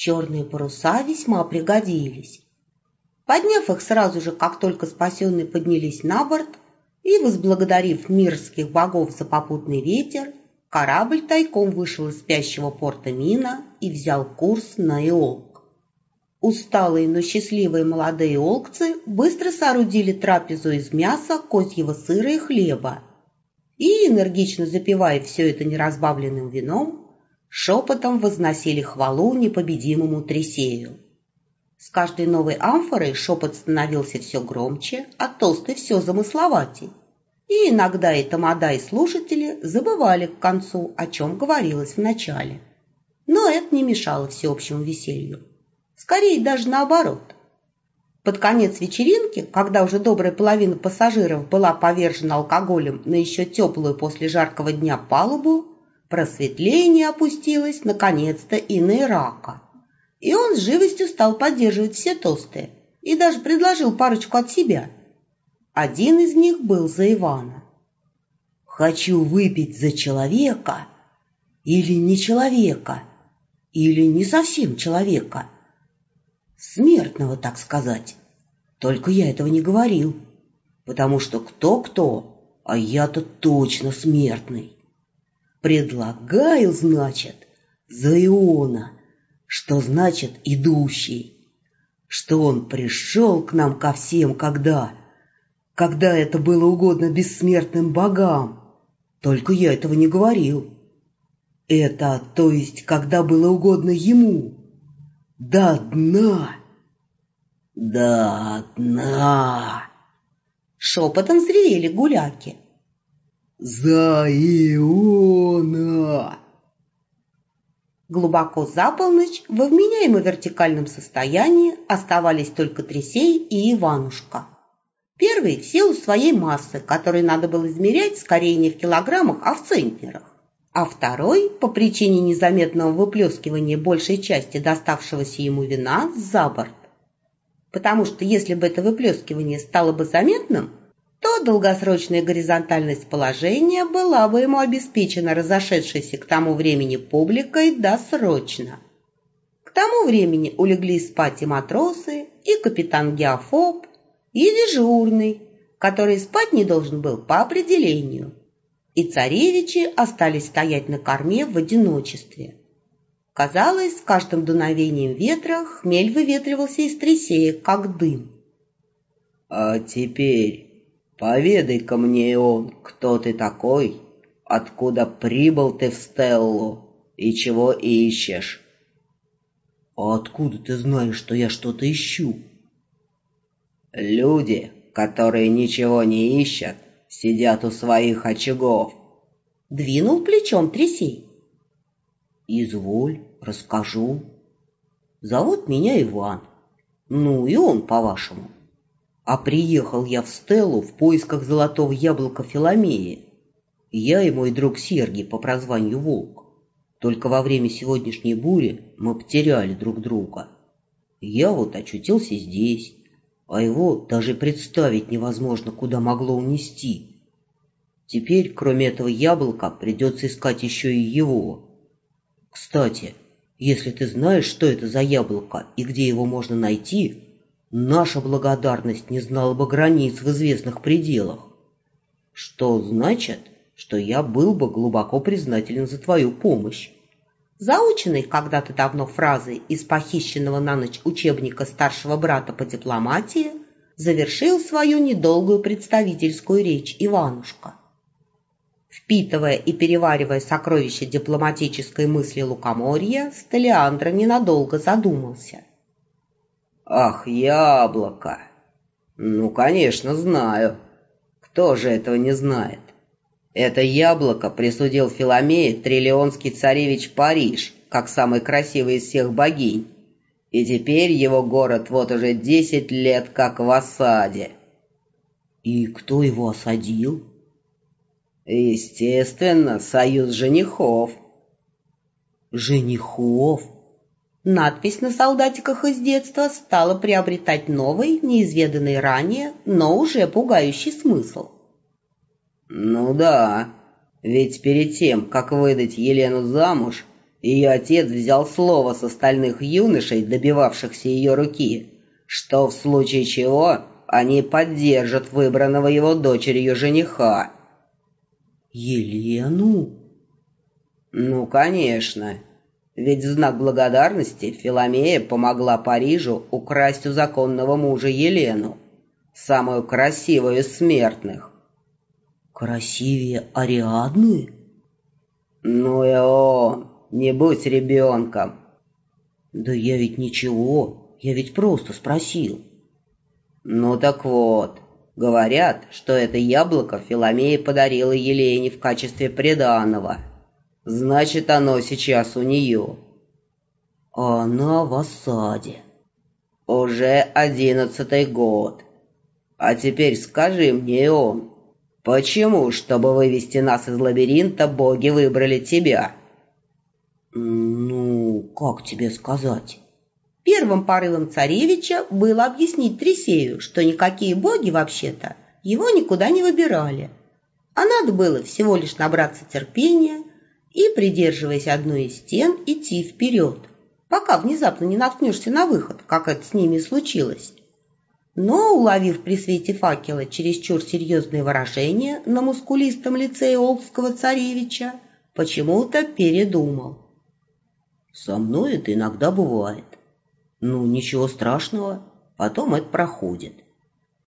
Черные паруса весьма пригодились. Подняв их сразу же, как только спасенные поднялись на борт, и возблагодарив мирских богов за попутный ветер, корабль тайком вышел из спящего порта Мина и взял курс на Иолк. Усталые, но счастливые молодые олкцы быстро соорудили трапезу из мяса, козьего сыра и хлеба, и, энергично запивая все это неразбавленным вином, шепотом возносили хвалу непобедимому Трисею. С каждой новой амфорой шепот становился все громче, а тосты все замысловатей. И иногда и тамада, и слушатели забывали к концу, о чем говорилось в начале. Но это не мешало всеобщему веселью. Скорее даже наоборот. Под конец вечеринки, когда уже добрая половина пассажиров была повержена алкоголем на еще теплую после жаркого дня палубу, просветление опустилось наконец-то и на Ирака. И он с живостью стал поддерживать все тосты и даже предложил парочку от себя. Один из них был за Ивана. «Хочу выпить за человека или не человека, или не совсем человека. Смертного, так сказать. Только я этого не говорил, потому что кто-кто, а я-то точно смертный. Предлагаю, значит, за Иона, что значит идущий, что он пришел к нам ко всем, когда это было угодно бессмертным богам. Только я этого не говорил. Это, то есть, когда было угодно ему. До дна. До дна. Шепотом взревели гуляки. За Иона. Глубоко за полночь во вменяемо вертикальном состоянии оставались только Трисей и Иванушка. Первый в силу своей массы, которую надо было измерять скорее не в килограммах, а в центнерах. А второй по причине незаметного выплескивания большей части доставшегося ему вина за борт. Потому что если бы это выплескивание стало бы заметным, то долгосрочная горизонтальность положения была бы ему обеспечена разошедшейся к тому времени публикой досрочно. К тому времени улеглись спать и матросы, и капитан Геофоб, и дежурный, который спать не должен был по определению, и царевичи остались стоять на корме в одиночестве. Казалось, с каждым дуновением ветра хмель выветривался из Трисея, как дым. «А теперь поведай-ка мне, Ион, кто ты такой, откуда прибыл ты в Стеллу и чего ищешь?» «А откуда ты знаешь, что я что-то ищу?» «Люди, которые ничего не ищут, сидят у своих очагов», — двинул плечом Трисей. «Изволь, расскажу. Зовут меня Иван. Ну и он, по-вашему. А приехал я в Стеллу в поисках золотого яблока Филомеи. Я и мой друг Сергий по прозванию Волк. Только во время сегодняшней бури мы потеряли друг друга. Я вот очутился здесь, а его даже представить невозможно, куда могло унести. Теперь, кроме этого яблока, придется искать еще и его. Кстати, если ты знаешь, что это за яблоко и где его можно найти, наша благодарность не знала бы границ в известных пределах. Что значит, что я был бы глубоко признателен за твою помощь». Заученной когда-то давно фразой из похищенного на ночь учебника старшего брата по дипломатии завершил свою недолгую представительскую речь Иванушка. Впитывая и переваривая сокровища дипломатической мысли лукоморья, Стелиандра ненадолго задумался. «Ах, яблоко! Ну, конечно, знаю. Кто же этого не знает? Это яблоко присудил Филомее триллионский царевич Париж, как самый красивый из всех богинь. И теперь его город вот уже 10 лет как в осаде». «И кто его осадил?» «Естественно, союз женихов». «Женихов?» Надпись на солдатиках из детства стала приобретать новый, неизведанный ранее, но уже пугающий смысл. «Ну да, ведь перед тем, как выдать Елену замуж, Ее отец взял слово с остальных юношей, добивавшихся ее руки, что в случае чего они поддержат выбранного его дочерью жениха. Елену? Ну, конечно. Ведь в знак благодарности Филомея помогла Парижу украсть у законного мужа Елену, самую красивую из смертных. Красивее Ариадны? Ну и он, не будь ребенком. Да я ведь ничего, я ведь просто спросил. Ну так вот, говорят, что это яблоко Филомея подарила Елене в качестве приданого. Значит, оно сейчас у нее. А она в осаде. Уже 11-й год. А теперь скажи мне, Ион, почему, чтобы вывести нас из лабиринта, боги выбрали тебя? Ну, как тебе сказать? Первым порывом царевича было объяснить Трисею, что никакие боги, вообще-то, его никуда не выбирали. А надо было всего лишь набраться терпения и, придерживаясь одной из стен, идти вперед, пока внезапно не наткнешься на выход, как это с ними и случилось. Но, уловив при свете факела чересчур серьезные выражения на мускулистом лице Иолского царевича, почему-то передумал. Со мной это иногда бывает. Ну, ничего страшного, потом это проходит.